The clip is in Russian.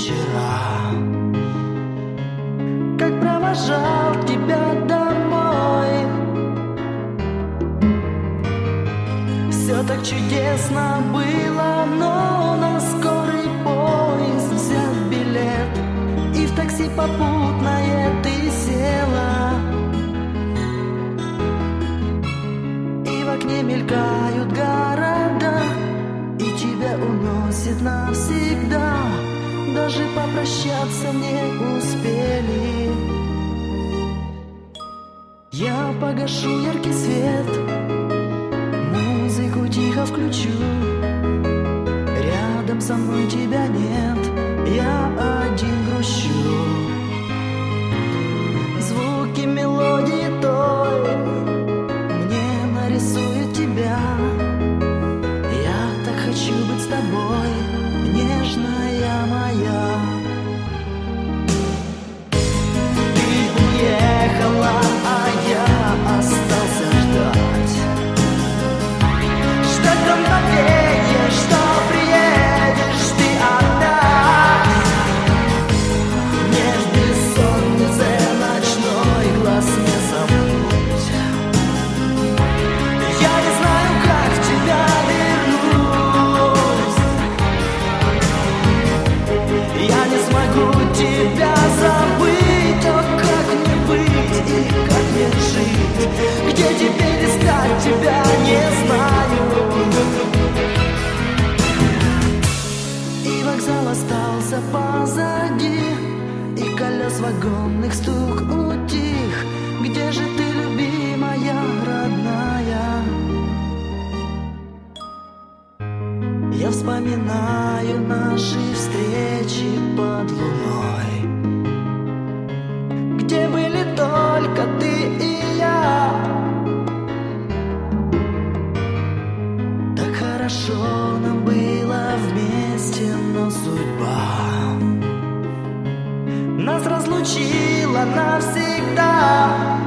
вчера. Как провожал тебя домой, все так чудесно было, но на скорый поезд взял билет, и в такси попутное ты села. И в окне мелькают города, и тебя уносит навсегда. Даже попрощаться не успели. Я погашу яркий свет, музыку тихо включу. Рядом со мной тебя нет, я один грущу. Звуки мелодии той мне нарисуют тебя. Я так хочу быть с тобой, нежная моя. Ты уехала, а я остался ждать. Ждать до мгновения, что приедешь ты опять. Меж бессонницы ночной глаз не забудь. Я не знаю, как тебя вернуть. Я не смогу тебя забыть. О, как мне быть и как мне жить? Где теперь искать тебя, не знаю. И вокзал остался позади, и колес вагонных стук утих. Где же ты, любимая, родная? Я вспоминаю наши встречи под луной, где были только ты и я. Так хорошо нам было вместе, но судьба нас разлучила навсегда.